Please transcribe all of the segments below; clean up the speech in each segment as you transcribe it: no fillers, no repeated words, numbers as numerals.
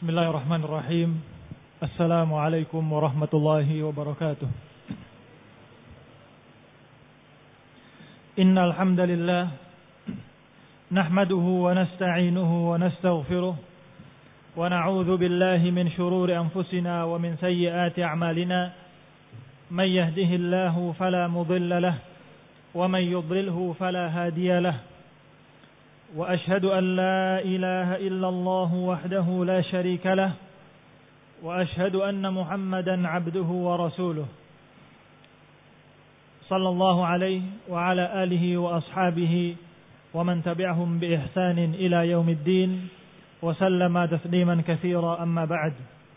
Bismillahirrahmanirrahim. Assalamualaikum warahmatullahi wabarakatuh. Innal hamdalillah nahmaduhu wa nasta'inuhu wa nastaghfiruh wa na'udzu billahi min shururi anfusina wa min sayyiati a'malina. Man yahdihillahu fala mudilla lahu wa man yudlilhu fala hadiya lahu. وأشهد أن لا إله إلا الله وحده لا شريك له وأشهد أن محمدا عبده ورسوله صلى الله عليه وعلى آله وأصحابه ومن تبعهم بإحسان إلى يوم الدين وسلم تسليما كثيرا أما بعد.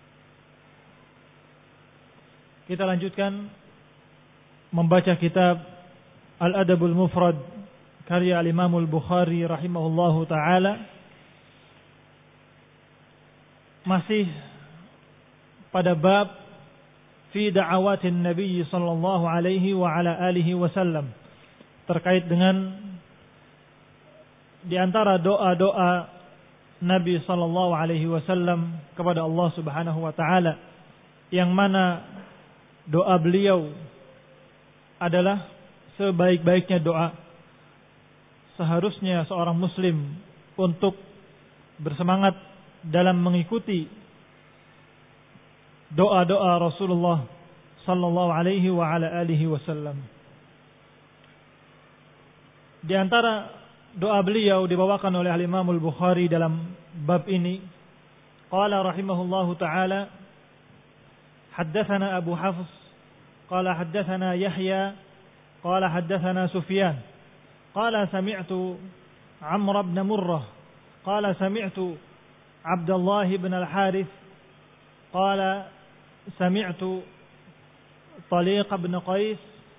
Kita lanjutkan membaca kitab Al-Adabul Mufrad karya Al-Imam Al-Bukhari rahimahullahu ta'ala. Masih pada bab fi da'awatin Nabi sallallahu alaihi wa ala alihi wasallam, terkait dengan di antara doa-doa Nabi sallallahu alaihi wasallam kepada Allah Subhanahu wa taala, yang mana doa beliau adalah sebaik-baiknya doa. Seharusnya seorang muslim untuk bersemangat dalam mengikuti doa-doa Rasulullah sallallahu alaihi wa ala alihi wasallam. Di antara doa beliau dibawakan oleh Al-Imam Al-Bukhari dalam bab ini, qala rahimahullahu taala, haddatsana Abu Hafs qala haddatsana Yahya qala haddatsana Sufyan قال سمعت عمرو بن مرة قال سمعت عبد الله بن الحارث قال سمعت طليق بن قيس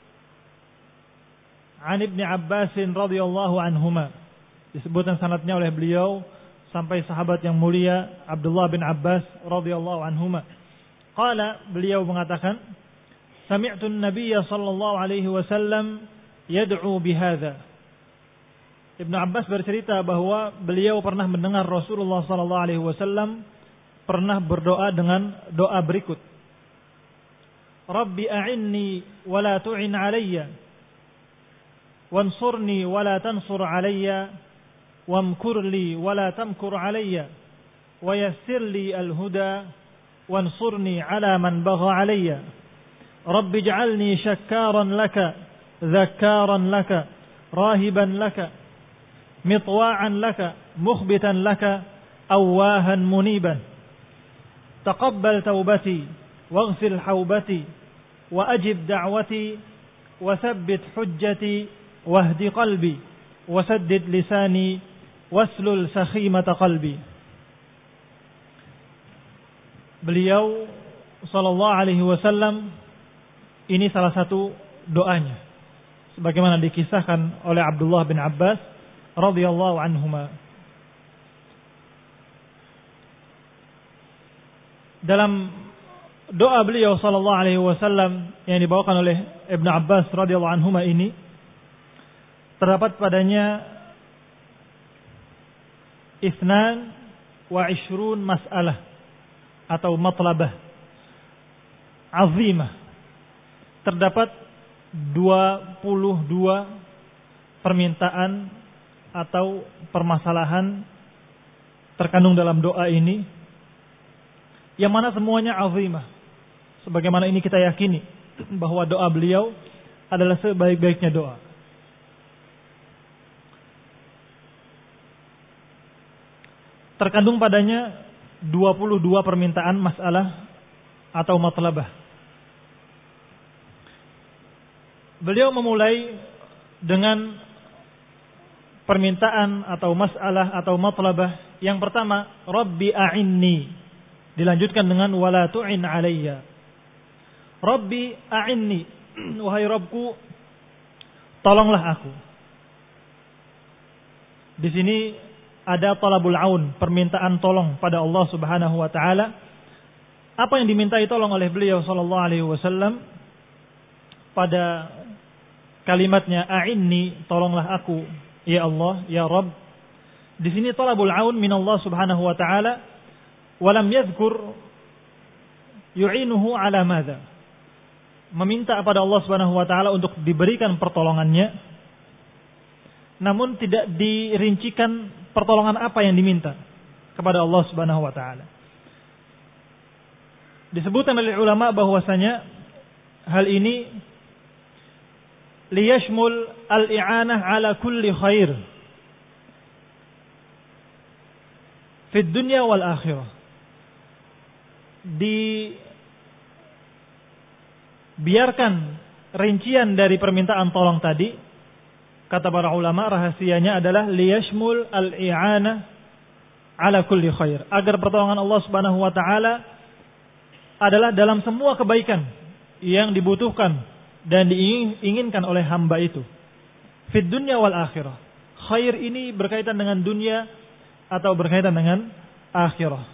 عن ابن عباس رضي الله عنهما. Disebutkan sanadnya oleh beliau sampai sahabat yang mulia Abdullah bin Abbas radhiyallahu anhuma. Qala, beliau mengatakan, sami'tu an-nabiy sallallahu alaihi wasallam yad'u bihadza. Ibnu Abbas bercerita bahwa beliau pernah mendengar Rasulullah sallallahu alaihi wasallam pernah berdoa dengan doa berikut. Rabbi a'inni wa la tu'in 'alayya wansurni wa la tansur 'alayya wamkur li wa la tamkur 'alayya wa yassir li al-huda wansurni 'ala man bagha 'alayya. Rabbi ij'alni syakkaran laka dzakkaran laka rahiban laka مطواعا لك مخبتا لك أواها منيبا تقبل توبتي واغفر حوبتي وأجب دعوتي وثبت حجتي واهد قلبي وسدد لساني واسلل سخيمة قلبي. Beliau sallallahu alaihi wasallam, ini salah satu doanya sebagaimana dikisahkan oleh Abdullah bin Abbas radhiyallahu anhuma. Dalam doa beliau sallallahu alaihi wasallam yang dibawakan oleh Ibnu Abbas radhiyallahu anhuma ini, terdapat padanya 22 masalah atau matlabah azimah. Terdapat 22 permintaan atau permasalahan terkandung dalam doa ini, yang mana semuanya azimah. Sebagaimana ini kita yakini bahwa doa beliau adalah sebaik-baiknya doa. Terkandung padanya 22 permintaan masalah atau matlabah. Beliau memulai dengan permintaan atau masalah atau matlabah yang pertama, Rabbi a'inni, dilanjutkan dengan wala tu'in 'alayya. Rabbi a'inni, wahai Rabbku, tolonglah aku. Di sini ada talabul aun, permintaan tolong pada Allah Subhanahu wa taala. Apa yang dimintai tolong oleh beliau sallallahu alaihi wasallam pada kalimatnya a'inni, tolonglah aku ya Allah, ya Rabb. Di sini talabul aun min Allah Subhanahu wa taala walam yadhkur yu'inuhu ala madza. Meminta kepada Allah Subhanahu wa taala untuk diberikan pertolongannya, namun tidak dirincikan pertolongan apa yang diminta kepada Allah Subhanahu wa taala. Disebutkan oleh ulama bahwasanya hal ini liyashmul al-i'anah ala kulli khair fid dunya wal akhirah. Biarkan rincian dari permintaan tolong tadi, kata para ulama, rahasianya adalah liyashmul al-i'anah ala kulli khair, agar pertolongan Allah Subhanahu wa taala adalah dalam semua kebaikan yang dibutuhkan dan diinginkan oleh hamba itu. Fid dunya wal akhirah. Khair ini berkaitan dengan dunia atau berkaitan dengan akhirah.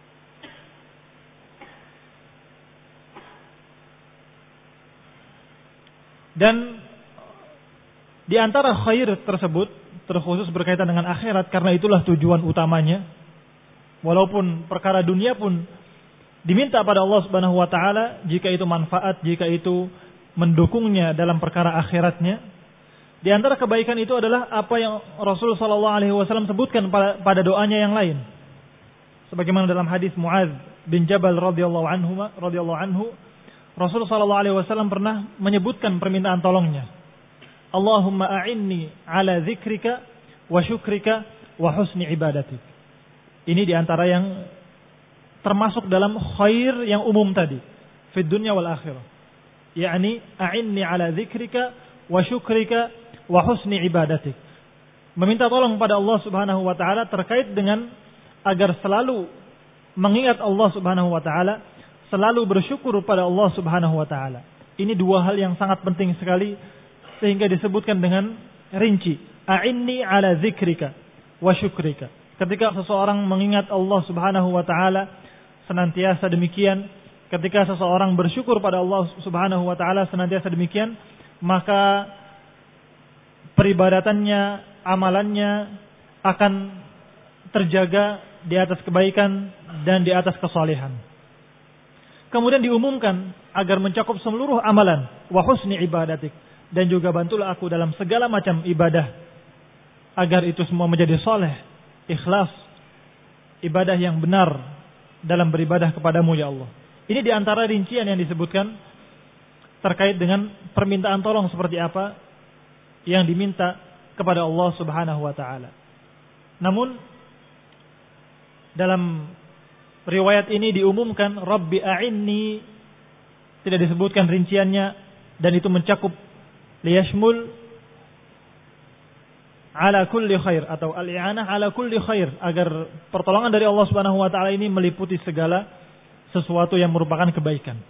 Dan di antara khair tersebut terkhusus berkaitan dengan akhirat, karena itulah tujuan utamanya. Walaupun perkara dunia pun diminta pada Allah Subhanahu wa taala jika itu manfaat, jika itu mendukungnya dalam perkara akhiratnya. Di antara kebaikan itu adalah apa yang Rasul sallallahu alaihi wasallam sebutkan pada doanya yang lain. Sebagaimana dalam hadis Muadz bin Jabal radhiyallahu anhu, Rasul sallallahu alaihi wasallam pernah menyebutkan permintaan tolongnya. Allahumma a'inni ala dzikrika wa syukrika wa husni ibadatik. Ini di antara yang termasuk dalam khair yang umum tadi, fid dunya wal akhirah. Yakni a'inni ala dzikrika wa syukrika wa husni ibadatik. Meminta tolong pada Allah Subhanahu wa taala terkait dengan agar selalu mengingat Allah Subhanahu wa taala, selalu bersyukur pada Allah Subhanahu wa taala. Ini dua hal yang sangat penting sekali sehingga disebutkan dengan rinci. A'inni ala dzikrika wa syukrika. Ketika seseorang mengingat Allah Subhanahu wa taala senantiasa demikian, ketika seseorang bersyukur pada Allah Subhanahu wa taala senantiasa demikian, maka peribadatannya, amalannya akan terjaga di atas kebaikan dan di atas kesalehan. Kemudian diumumkan agar mencakup seluruh amalan, wa husni ibadatik, dan juga bantulah aku dalam segala macam ibadah agar itu semua menjadi saleh, ikhlas, ibadah yang benar dalam beribadah kepadamu ya Allah. Ini di antara rincian yang disebutkan terkait dengan permintaan tolong seperti apa yang diminta kepada Allah Subhanahu wa taala. Namun dalam riwayat ini diumumkan Rabbi a'inni, tidak disebutkan rinciannya, dan itu mencakup liyashmul ala kulli khair atau al-i'anah ala kulli khair, agar pertolongan dari Allah Subhanahu wa taala ini meliputi segala sesuatu yang merupakan kebaikan.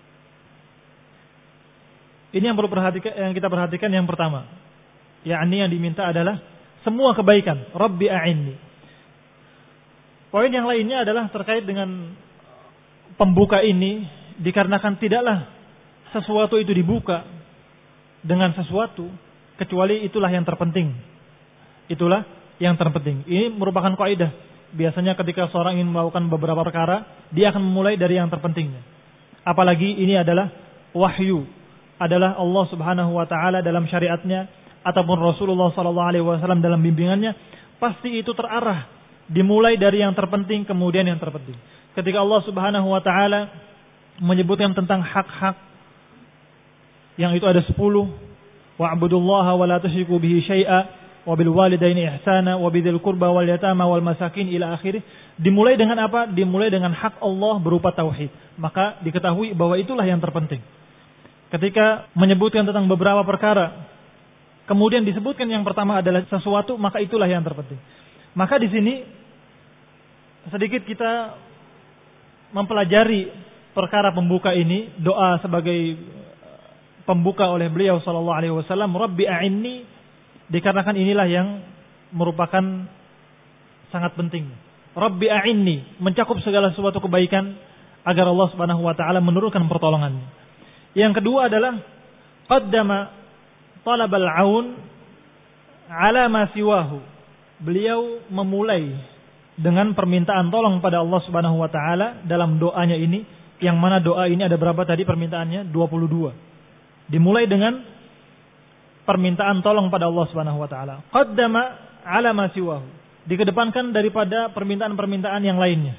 Ini yang perlu kita perhatikan yang pertama. Yakni yang diminta adalah semua kebaikan. Rabbi a'inni. Poin yang lainnya adalah terkait dengan pembuka ini, dikarenakan tidaklah sesuatu itu dibuka dengan sesuatu kecuali itulah yang terpenting. Itulah yang terpenting. Ini merupakan kaidah. Biasanya ketika seorang ingin melakukan beberapa perkara, dia akan memulai dari yang terpentingnya. Apalagi ini adalah wahyu, adalah Allah Subhanahu wa taala dalam syariatnya ataupun Rasulullah sallallahu alaihi wasallam dalam bimbingannya, pasti itu terarah dimulai dari yang terpenting kemudian yang terpenting. Ketika Allah Subhanahu wa taala menyebutkan tentang hak-hak yang itu ada 10, wa'budullaha wa la tusyriku bihi syai'a wa bil walidaini ihsana wa bidzil qurba wal yatama wal masakin ila akhirih. Dimulai dengan apa? Dimulai dengan hak Allah berupa tauhid. Maka diketahui bahwa itulah yang terpenting. Ketika menyebutkan tentang beberapa perkara, kemudian disebutkan yang pertama adalah sesuatu, maka itulah yang terpenting. Maka di sini sedikit kita mempelajari perkara pembuka ini, doa sebagai pembuka oleh beliau sallallahu alaihi wasallam, Rabbi a'inni, dikarenakan inilah yang merupakan sangat penting. Rabbi a'inni mencakup segala sesuatu kebaikan agar Allah Subhanahu wa taala menurunkan pertolongannya. Yang kedua adalah qaddama talabal aun ala ma siwahu. Beliau memulai dengan permintaan tolong pada Allah Subhanahu wa taala dalam doanya ini, yang mana doa ini ada berapa tadi permintaannya? 22. Dimulai dengan permintaan tolong pada Allah Subhanahu wa taala. Qaddama ala ma siwahu. Dikedepankan daripada permintaan-permintaan yang lainnya.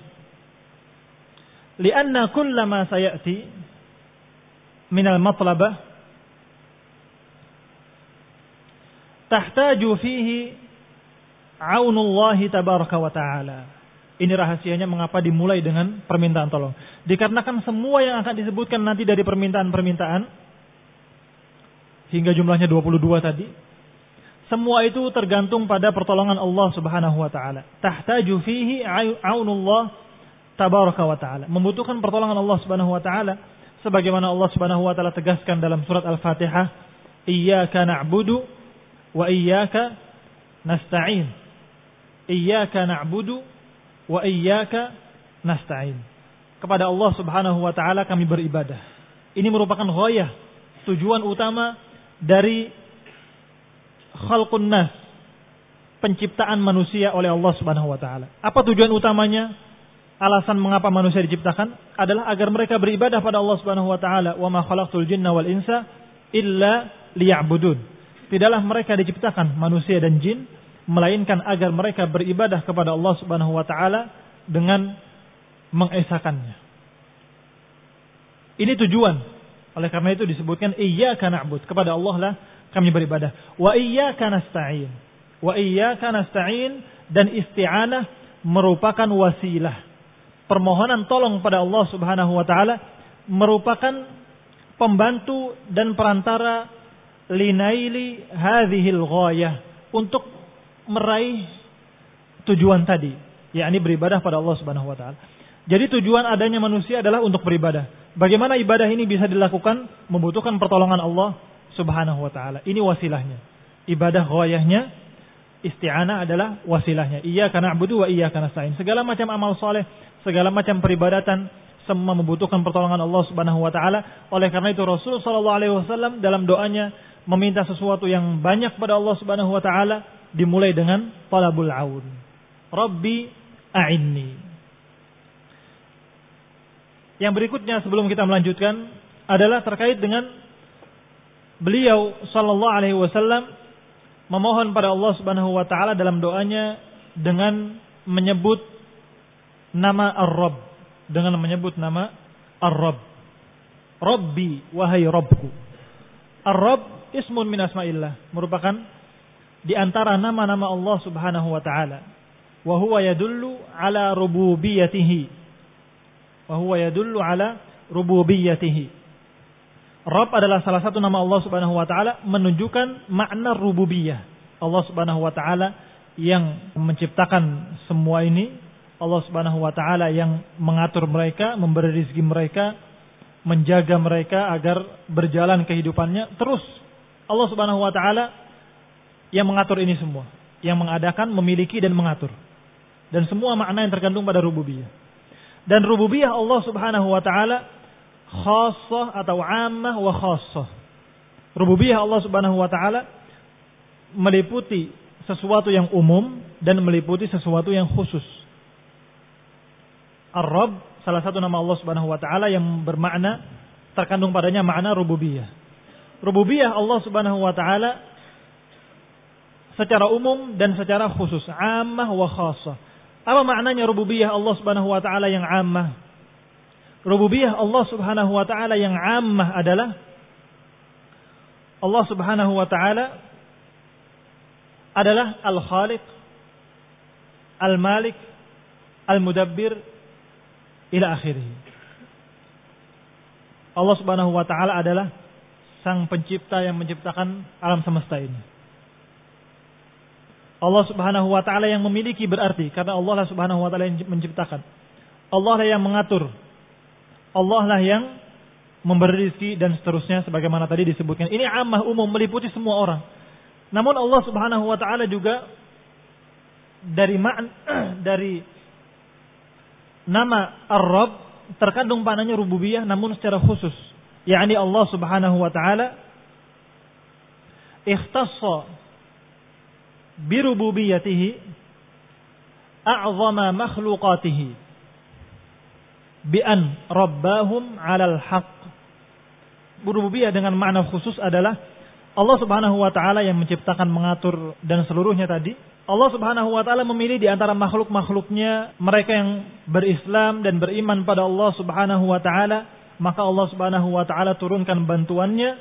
Lianna kullama sayati minal matlabah tahtaju fihi aunullahi tabaraka wa ta'ala. Ini rahasianya mengapa dimulai dengan permintaan tolong. Dikarenakan semua yang akan disebutkan nanti dari permintaan-permintaan hingga jumlahnya 22 tadi, semua itu tergantung pada pertolongan Allah Subhanahu wa taala. Tahtaju fihi aunullah tabaraka wa ta'ala. Membutuhkan pertolongan Allah Subhanahu wa taala sebagaimana Allah Subhanahu wa taala tegaskan dalam surat Al-Fatihah, iyyaka na'budu wa iyyaka nasta'in. Iyyaka na'budu wa iyyaka nasta'in. Kepada Allah Subhanahu wa taala kami beribadah. Ini merupakan ghayah, tujuan utama dari khalqun nas, penciptaan manusia oleh Allah Subhanahu wa taala. Apa tujuan utamanya? Alasan mengapa manusia diciptakan adalah agar mereka beribadah pada Allah Subhanahu wa taala. Wa ma khalaqtul jinna wal insa illa liya'budun. Tidaklah mereka diciptakan manusia dan jin melainkan agar mereka beribadah kepada Allah Subhanahu wa taala dengan mengesakannya. Ini tujuan. Oleh karena itu disebutkan iyyaka na'bud, kepada Allah lah kami beribadah. Wa iyyaka nasta'in. Wa iyyaka nasta'in, dan isti'anah merupakan wasilah. Permohonan tolong pada Allah Subhanahu wa taala merupakan pembantu dan perantara linaili hadhil ghayah, untuk meraih tujuan tadi, yakni beribadah pada Allah Subhanahu wa taala. Jadi tujuan adanya manusia adalah untuk beribadah. Bagaimana ibadah ini bisa dilakukan? Membutuhkan pertolongan Allah Subhanahu wa taala. Ini wasilahnya. Ibadah ghayahnya, isti'anah adalah wasilahnya. Iyyaka na'budu wa iyyaka nasta'in. Segala macam amal saleh, segala macam peribadatan semua membutuhkan pertolongan Allah Subhanahu wa taala. Oleh karena itu Rasul sallallahu alaihi wasallam dalam doanya meminta sesuatu yang banyak pada Allah Subhanahu wa taala, dimulai dengan talabul aun. Rabbi a'inni. Yang berikutnya sebelum kita melanjutkan adalah terkait dengan beliau sallallahu alaihi wasallam memohon pada Allah Subhanahu wa taala dalam doanya dengan menyebut nama Ar-Rabb, dengan menyebut nama Ar-Rabb. Rabbi, wahai Rabbku. Ar-Rabb ismun min asma'illah, merupakan di antara nama-nama Allah Subhanahu wa taala. Wa huwa yadullu ala rububiyyatihi. Wa huwa yadullu ala rububiyyatihi. Rabb adalah salah satu nama Allah Subhanahu wa taala menunjukkan makna rububiyah. Allah Subhanahu wa taala yang menciptakan semua ini, Allah Subhanahu wa taala yang mengatur mereka, memberi rezeki mereka, menjaga mereka agar berjalan kehidupannya terus. Allah Subhanahu wa taala yang mengatur ini semua, yang mengadakan, memiliki dan mengatur. Dan semua makna yang tergantung pada rububiyah. Dan rububiyah Allah Subhanahu wa taala khassah atau ammah wa khassah. Rububiyah Allah Subhanahu wa taala meliputi sesuatu yang umum dan meliputi sesuatu yang khusus. Ar-Rabb salah satu nama Allah Subhanahu wa taala yang bermakna, terkandung padanya makna rububiyah. Rububiyah Allah Subhanahu wa taala secara umum dan secara khusus, ammah wa khassah. Apa maknanya rububiyah Allah Subhanahu wa taala yang ammah? Rububiyah Allah Subhanahu wa taala yang ammah adalah Allah Subhanahu wa taala adalah Al-Khaliq, Al-Malik, Al-Mudabbir ila akhirih. Allah Subhanahu wa taala adalah sang pencipta yang menciptakan alam semesta ini. Allah Subhanahu wa taala yang memiliki berarti karena Allah lah Subhanahu wa taala yang menciptakan. Allah lah yang mengatur. Allah lah yang memberi rezeki dan seterusnya sebagaimana tadi disebutkan. Ini ammah, umum, meliputi semua orang. Namun Allah Subhanahu wa taala juga dari nama Ar-Rabb terkandung maknanya rububiyah namun secara khusus. yakni Allah Subhanahu wa taala ikhtassa bi rububiyyatihi a'zama makhluqatihi bi an rabbahum 'alal haqq. Rububiyah dengan makna khusus adalah Allah Subhanahu wa taala yang menciptakan, mengatur dan seluruhnya tadi. Allah Subhanahu wa taala memilih di antara makhluk-makhluknya mereka yang berislam dan beriman pada Allah Subhanahu wa taala, maka Allah Subhanahu wa taala turunkan bantuannya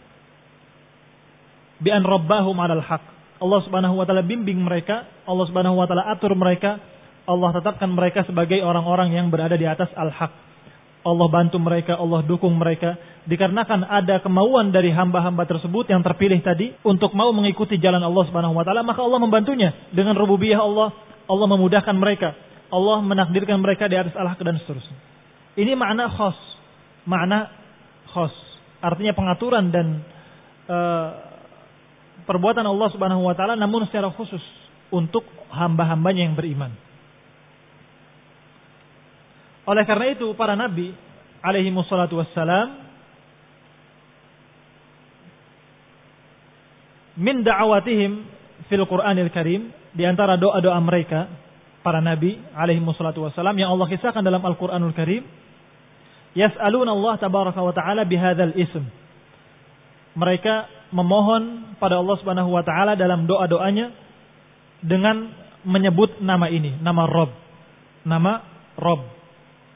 bi an rabbahum 'alal haqq. Allah Subhanahu wa taala bimbing mereka, Allah Subhanahu wa taala atur mereka, Allah tetapkan mereka sebagai orang-orang yang berada di atas al-haq. Allah bantu mereka, Allah dukung mereka, dikarenakan ada kemauan dari hamba-hamba tersebut yang terpilih tadi untuk mau mengikuti jalan Allah Subhanahu wa taala, maka Allah membantunya dengan rububiyah Allah. Allah memudahkan mereka, Allah menakdirkan mereka di atas al-haq dan seterusnya. Ini makna khas, artinya pengaturan dan perbuatan Allah Subhanahu wa taala, namun secara khusus untuk hamba-hambanya yang beriman. Oleh karena itu para nabi alaihi wassalatu wassalam min da'awatihim fil Qur'anil Karim, di antara doa-doa mereka para nabi alaihi wassalatu wassalam yang Allah kisahkan dalam Al-Qur'anul Karim, yas'aluna Allah tabaraka wa ta'ala bihadzal ism. Mereka memohon pada Allah Subhanahu wa taala dalam doa-doanya dengan menyebut nama ini, nama Rabb. Nama Rabb.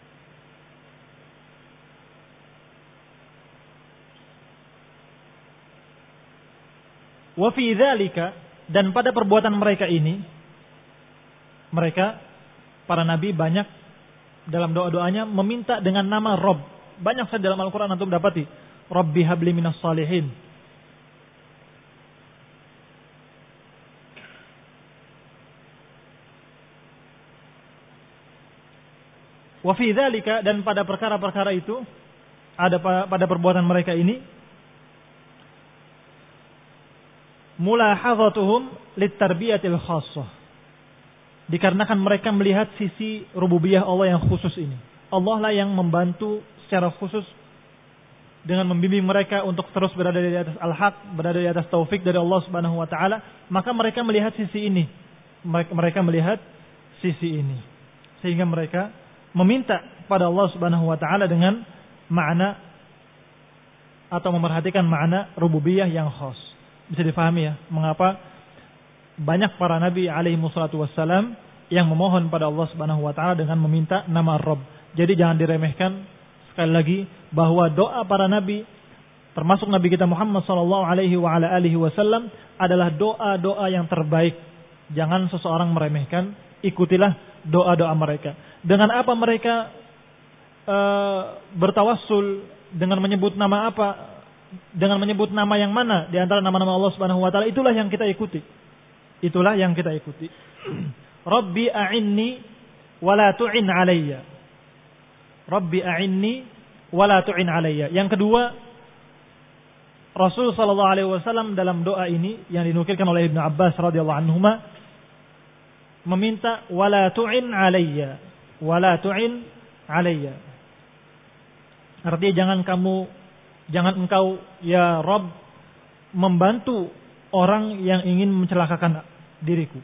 Wa fi dzalika, dan pada perbuatan mereka ini, mereka para nabi banyak dalam doa-doanya meminta dengan nama Rabb. Banyak saja dalam Al-Qur'an antum dapati, Rabbi habli minas salihin. Wa fi dzalika, dan pada perkara-perkara itu, ada pada perbuatan mereka ini, mulahadzatuhum litarbiyatil khassah. Dikarenakan mereka melihat sisi rububiyah Allah yang khusus ini. Allah lah yang membantu secara khusus dengan membimbing mereka untuk terus berada di atas al-haq, berada di atas taufik dari Allah Subhanahu wa taala, maka mereka melihat sisi ini. Mereka melihat sisi ini. Sehingga mereka meminta pada Allah Subhanahu wa taala dengan makna atau memerhatikan makna rububiyah yang khas. Bisa difahami ya, mengapa banyak para nabi alaihi wassalatu wassalam yang memohon pada Allah Subhanahu wa taala dengan meminta nama Rabb. Jadi jangan diremehkan sekali lagi bahwa doa para nabi, termasuk nabi kita Muhammad sallallahu alaihi wasallam, adalah doa-doa yang terbaik. Jangan seseorang meremehkan, ikutilah doa-doa mereka. Dengan apa mereka bertawassul, dengan menyebut nama apa? Dengan menyebut nama yang mana di antara nama-nama Allah Subhanahu wa taala, itulah yang kita ikuti. Itulah yang kita ikuti. Rabbi a'inni wa la tu'in 'alayya. Rabbi a'inni wa la tu'in 'alayya. Yang kedua, Rasul sallallahu alaihi wasallam dalam doa ini yang dinukilkan oleh Ibnu Abbas radhiyallahu anhuma meminta wa la tu'in 'alayya. Wa la tu'in 'alayya. Artinya jangan engkau ya Rabb membantu orang yang ingin mencelakakan diriku.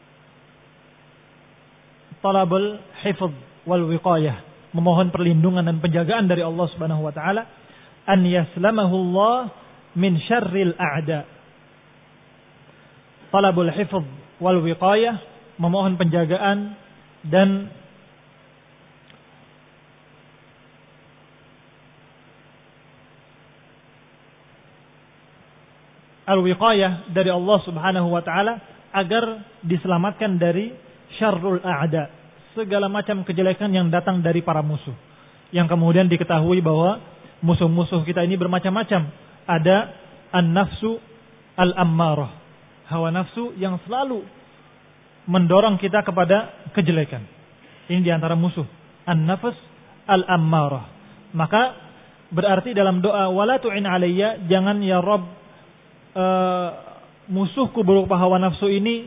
Talabul hifdz wal wiqayah, memohon perlindungan dan penjagaan dari Allah Subhanahu wa taala, an yaslamahu Allah min syarril a'da. Talabul hifdz wal wiqayah, memohon penjagaan dan al-wiqayah dari Allah Subhanahu wa taala agar diselamatkan dari syarrul a'da, segala macam kejelekan yang datang dari para musuh. Yang kemudian diketahui bahwa musuh-musuh kita ini bermacam-macam. Ada an-nafsu al-ammarah, hawa nafsu yang selalu mendorong kita kepada kejelekan. Ini diantara musuh, an-nafs al-ammarah. Maka berarti dalam doa wala tu'in alayya, jangan ya Rabb musuhku berupa hawa nafsu ini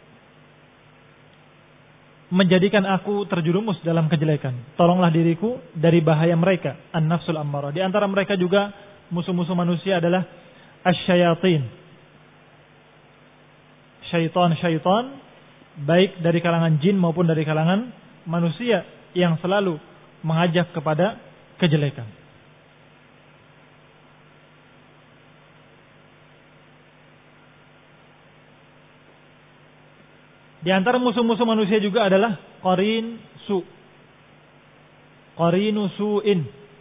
menjadikan aku terjerumus dalam kejelekan. Tolonglah diriku dari bahaya mereka, an-nafsul ammarah. Di antara mereka juga musuh-musuh manusia adalah asy-syayatin. Syaitan baik dari kalangan jin maupun dari kalangan manusia yang selalu mengajak kepada kejelekan. Di antara musuh-musuh manusia juga adalah qarin su. Qarinu su'in.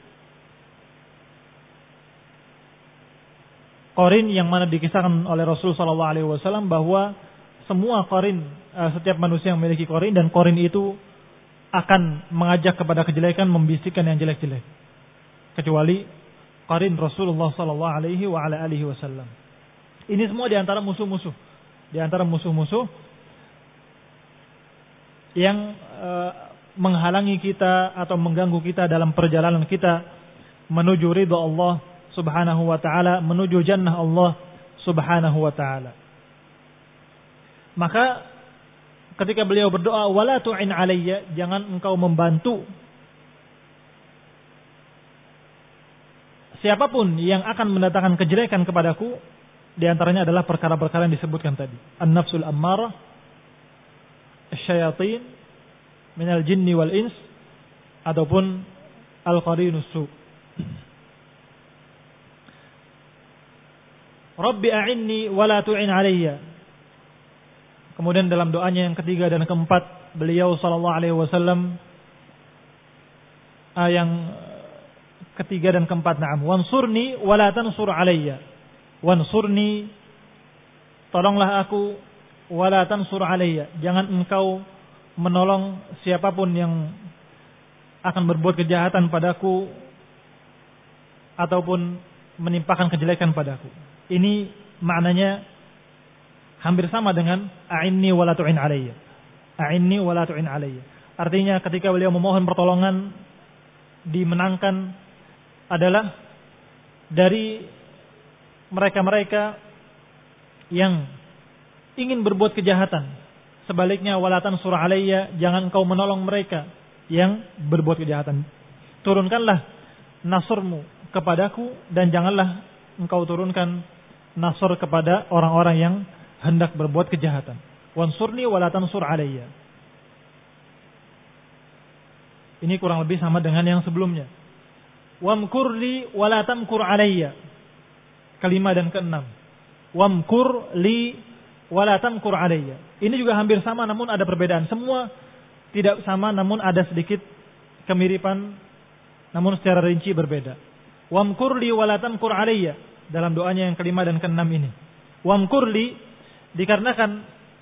Qarin yang mana dikisahkan oleh Rasul sallallahu alaihi wasallam bahwa semua qarin, setiap manusia yang memiliki qarin, dan qarin itu akan mengajak kepada kejelekan, membisikkan yang jelek-jelek. Kecuali qarin Rasulullah sallallahu alaihi wasallam. Ini semua di antara musuh-musuh. Di antara musuh-musuh yang menghalangi kita atau mengganggu kita dalam perjalanan kita menuju ridha Allah Subhanahu wa taala, menuju jannah Allah Subhanahu wa taala. Maka ketika beliau berdoa, wala tu'in alayya, jangan engkau membantu siapapun yang akan mendatangkan kejelekan kepadaku. Di antaranya adalah perkara-perkara yang disebutkan tadi, an-nafsul ammarah, asyayatin minal jinni wal ins, ataupun al-qarinus su. Rabbi a'inni wa la tu'in alayya. Kemudian dalam doanya yang ketiga dan keempat, beliau sallallahu alaihi wasallam yang ketiga dan keempat, na'am, wansurni wa la tansur alayya. Wansurni, tolonglah aku, wa la tansur alayya, jangan engkau menolong siapapun yang akan berbuat kejahatan padaku ataupun menimpakan kejelekan padaku. Ini maknanya hampir sama dengan a'inni wa la tu'in alayya. A'inni wa la tu'in alayya. Artinya ketika beliau memohon pertolongan, dimenangkan adalah dari mereka-mereka yang ingin berbuat kejahatan. Sebaliknya, wala tansur alayya, jangan engkau menolong mereka yang berbuat kejahatan. Turunkanlah nasrmu kepadaku dan janganlah engkau turunkan nasr kepada orang-orang yang hendak berbuat kejahatan. Wansurni wala tansur alayya. Ini kurang lebih sama dengan yang sebelumnya. Wamkur li wala tamkur alayya. Kelima dan keenam. Wamkur li wala tamkur alayya. Ini juga hampir sama namun ada perbedaan. Semua tidak sama namun ada sedikit kemiripan, namun secara rinci berbeda. Wamkur li wala tamkur alayya, dalam doanya yang kelima dan keenam ini. Wamkur li dikarenakan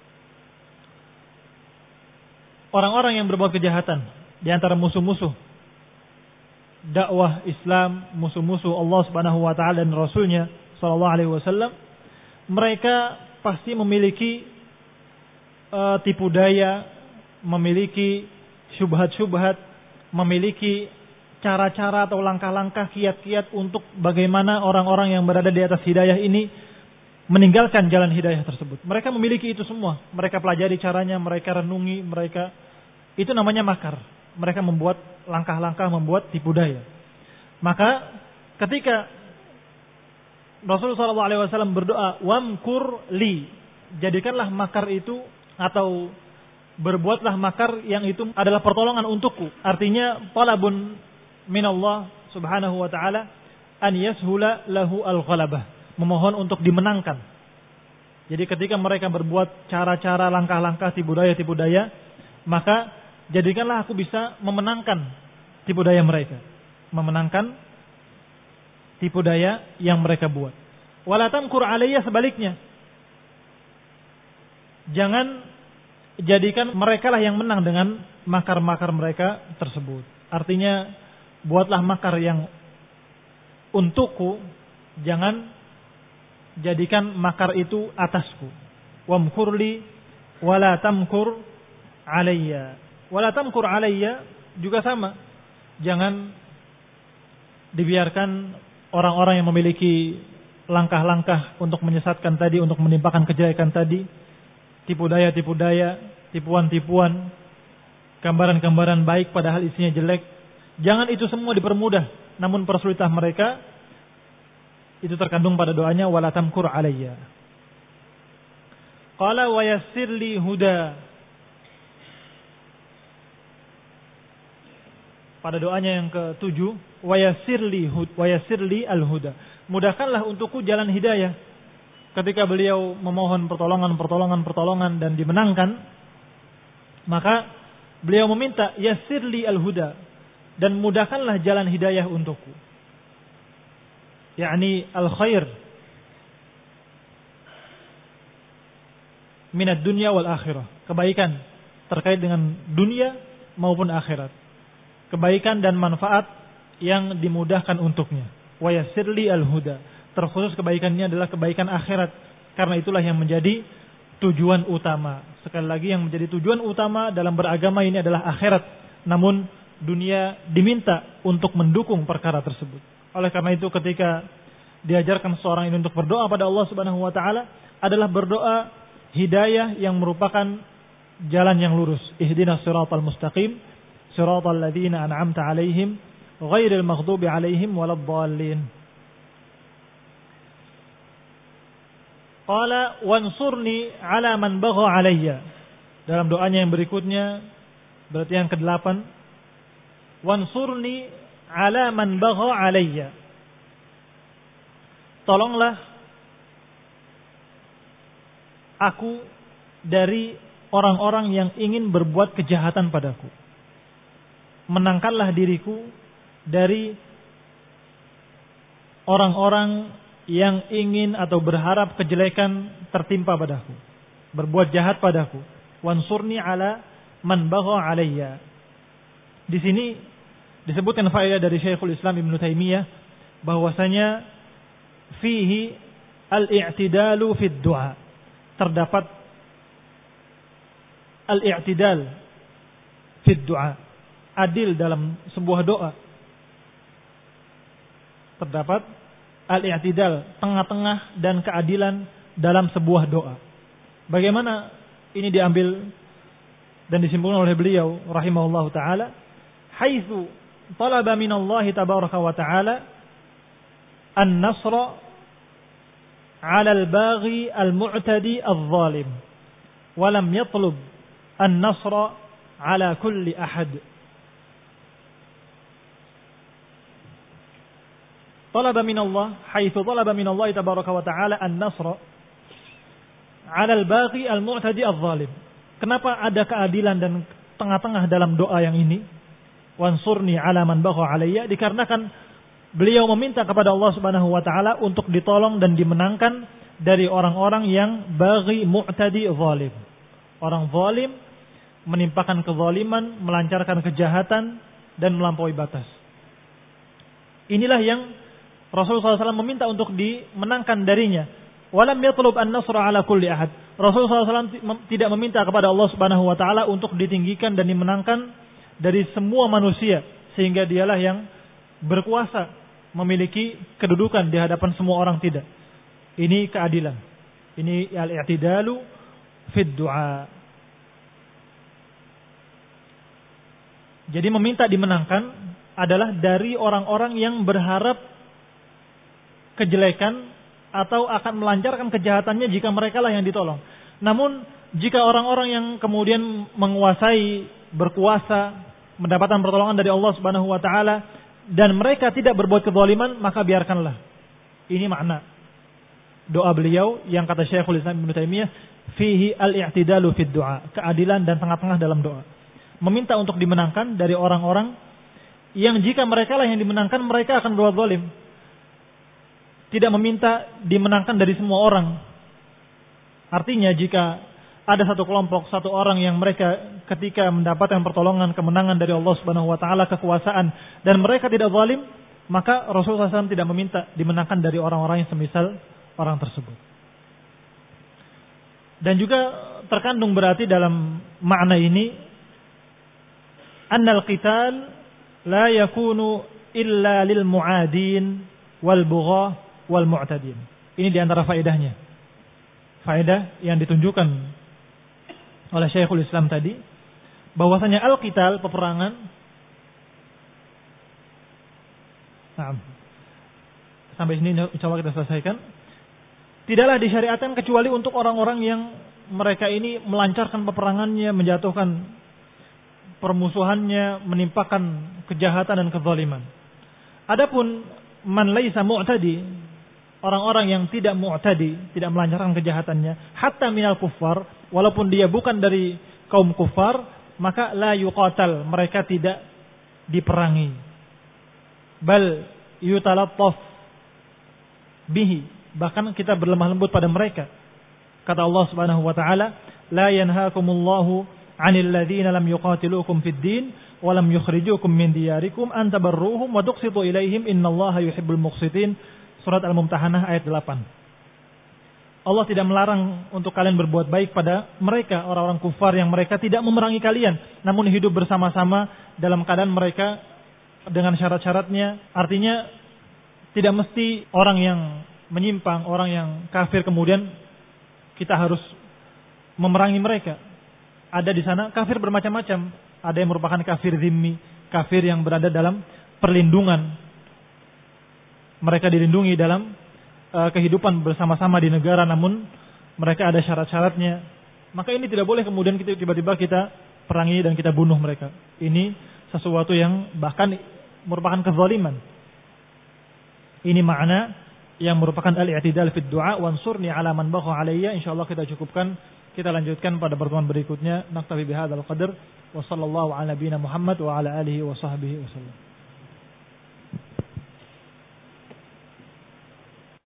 orang-orang yang berbuat kejahatan di antara musuh-musuh dakwah Islam, musuh-musuh Allah Subhanahu wa taala dan Rasulnya sallallahu alaihi wasallam, mereka pasti memiliki tipu daya, memiliki syubhat-syubhat, memiliki cara-cara atau langkah-langkah, kiat-kiat untuk bagaimana orang-orang yang berada di atas hidayah ini meninggalkan jalan hidayah tersebut. Mereka memiliki itu semua. Mereka pelajari caranya, mereka renungi, itu namanya makar. Mereka membuat langkah-langkah, membuat tipu daya. Maka ketika Rasulullah SAW berdoa, wamkur li, jadikanlah makar itu atau berbuatlah makar yang itu adalah pertolongan untukku. Artinya talabun minallah subhanahu wa ta'ala an yashula lahu al-ghalabah, memohon untuk dimenangkan. Jadi ketika mereka berbuat cara-cara, langkah-langkah, tipu daya, maka jadikanlah aku bisa memenangkan tipu daya mereka, memenangkan tipu daya yang mereka buat. Wala tamkur alayya, sebaliknya, jangan jadikan mereka lah yang menang dengan makar-makar mereka tersebut. Artinya buatlah makar yang untukku, jangan jadikan makar itu atasku. Wamkurli wala tamkur alayya. Wala tamkur alayya juga sama. Jangan dibiarkan orang-orang yang memiliki langkah-langkah untuk menyesatkan tadi, untuk menimpakan kejelekan tadi, tipu daya, tipuan-tipuan, gambaran-gambaran baik padahal isinya jelek. Jangan itu semua dipermudah, namun persulitah mereka. Itu terkandung pada doanya wala tamkur alayya. Qala wa yassir li huda pada doanya yang ke-7, wa yassirli al-huda. Mudahkanlah untukku jalan hidayah. Ketika beliau memohon pertolongan dan dimenangkan, maka beliau meminta yassirli al-huda, dan mudahkanlah jalan hidayah untukku. Yakni al-khair minad dunya wal akhirah. Kebaikan terkait dengan dunia maupun akhirat. Kebaikan dan manfaat yang dimudahkan untuknya. Wa yassirli al-huda. Terkhusus kebaikannya adalah kebaikan akhirat. Karena itulah yang menjadi tujuan utama. Sekali lagi, yang menjadi tujuan utama dalam beragama ini adalah akhirat. Namun dunia diminta untuk mendukung perkara tersebut. Oleh karena itu, ketika diajarkan seorang ini untuk berdoa pada Allah Subhanahu wa taala, adalah berdoa hidayah yang merupakan jalan yang lurus. Ihdinas siratal mustaqim, siratal ladzina an'amta 'alaihim, ghairil maghdubi 'alaihim waladdallin. Qala wansurni 'ala man bagha 'alayya. Dalam doanya yang berikutnya, berarti yang ke-8, wansurni 'ala man bagha 'alayya. Tolonglah aku dari orang-orang yang ingin berbuat kejahatan padaku. Menangkanlah diriku dari orang-orang yang ingin atau berharap kejelekan tertimpa padaku, berbuat jahat padaku. Wansurni ala man bagha alayya. Di sini disebutkan faedah dari Syekhul Islam Ibnu Taimiyah bahwasanya fihi al-i'tidalu fid du'a. Terdapat al-i'tidal fid du'a, adil dalam sebuah doa. Terdapat al-i'tidal, tengah-tengah dan keadilan dalam sebuah doa. Bagaimana ini diambil dan disimpulkan oleh beliau rahimahullahu taala? Haitsu talaba minallahi tabaraka wa taala an-nasra 'ala al-baghi al-mu'tadi adh-dhalim wa lam yatlub an-nasra 'ala kulli ahad. Talaba minallah, haitsu talaba minallahi tabaraka wa ta'ala an-nasra 'ala al-baghi al-mu'tadi adh-dhalim. Kenapa ada keadilan dan tengah-tengah dalam doa yang ini? Wansurni 'ala man bagha 'alayya, dikarenakan beliau meminta kepada Allah Subhanahu wa taala untuk ditolong dan dimenangkan dari orang-orang yang baghi mu'tadi zalim. Orang zalim menimpakan kezaliman, melancarkan kejahatan dan melampaui batas. Inilah yang Rasulullah SAW meminta untuk dimenangkan darinya. Walam yatlub an-nasra ala kulli ahad. Rasulullah SAW tidak meminta kepada Allah Subhanahu wa taala untuk ditinggikan dan dimenangkan dari semua manusia, sehingga dialah yang berkuasa, memiliki kedudukan di hadapan semua orang, tidak. Ini keadilan. Ini al-i'tidalu fid du'a. Jadi meminta dimenangkan adalah dari orang-orang yang berharap kejelekan atau akan melancarkan kejahatannya jika mereka lah yang ditolong. Namun jika orang-orang yang kemudian menguasai, berkuasa, mendapatkan pertolongan dari Allah Subhanahu wa taala dan mereka tidak berbuat kezaliman, maka biarkanlah. Ini makna doa beliau yang kata Syekhul Islam Ibnu Taimiyah, fihi al-i'tidalu fid du'a, keadilan dan tengah-tengah dalam doa. Meminta untuk dimenangkan dari orang-orang yang jika mereka lah yang dimenangkan, mereka akan berbuat zalim. Tidak meminta dimenangkan dari semua orang. Artinya jika ada satu kelompok, satu orang yang mereka ketika mendapatkan pertolongan, kemenangan dari Allah Subhanahu wa taala, kekuasaan, dan mereka tidak zalim, maka Rasulullah SAW tidak meminta dimenangkan dari orang-orang yang semisal orang tersebut. Dan juga terkandung berarti dalam makna ini, annal qital la yakunu illa lil mu'adin wal bughah wal mu'tadin. Ini diantara faedahnya. Faedah yang ditunjukkan oleh Syekhul Islam tadi, bahwasanya al-qital, peperangan, nah, sampai sini insyaallah kita selesaikan. Tidaklah disyariatkan kecuali untuk orang-orang yang mereka ini melancarkan peperangannya, menjatuhkan permusuhannya menimpakan kejahatan dan kezaliman. Adapun man laisa mu'tadi, orang-orang yang tidak mu'tadi, tidak melancarkan kejahatannya, hatta minal kuffar, walaupun dia bukan dari kaum kufar, maka la yuqatal, mereka tidak diperangi. Bal yutalattaf bihi, bahkan kita berlemah lembut pada mereka. Kata Allah Subhanahu wa taala, la yanhaakumullahu 'anil ladzina lam yuqatilukum fid din wa lam yukhrijukum min diyarikum an tabarruhum wa tuqsitu ilaihim innallaha yuhibbul muqsitin. Surat Al-Mumtahanah ayat 8. Allah tidak melarang untuk kalian berbuat baik pada mereka, orang-orang kufar yang mereka tidak memerangi kalian, namun hidup bersama-sama dalam keadaan mereka dengan syarat-syaratnya. Artinya tidak mesti orang yang menyimpang, orang yang kafir kemudian kita harus memerangi mereka. Ada di sana kafir bermacam-macam. Ada yang merupakan kafir zimmi, kafir yang berada dalam perlindungan. Mereka dilindungi dalam kehidupan bersama-sama di negara, namun mereka ada syarat-syaratnya. Maka ini tidak boleh kemudian tiba-tiba kita perangi dan kita bunuh mereka. Ini sesuatu yang bahkan merupakan kezaliman. Ini makna yang merupakan al-i'tidal fid du'a wansurni 'ala man bagha 'alayya. Insyaallah kita cukupkan, kita lanjutkan pada pertemuan berikutnya. Naktafi bihadzal qadar wa sallallahu ala nabiyyina Muhammad wa ala alihi wa sahbihi wasallam.